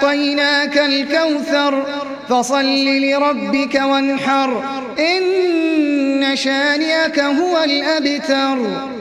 أعطيناك الكوثر فصل لربك وانحر إن شانئك هو الأبتر.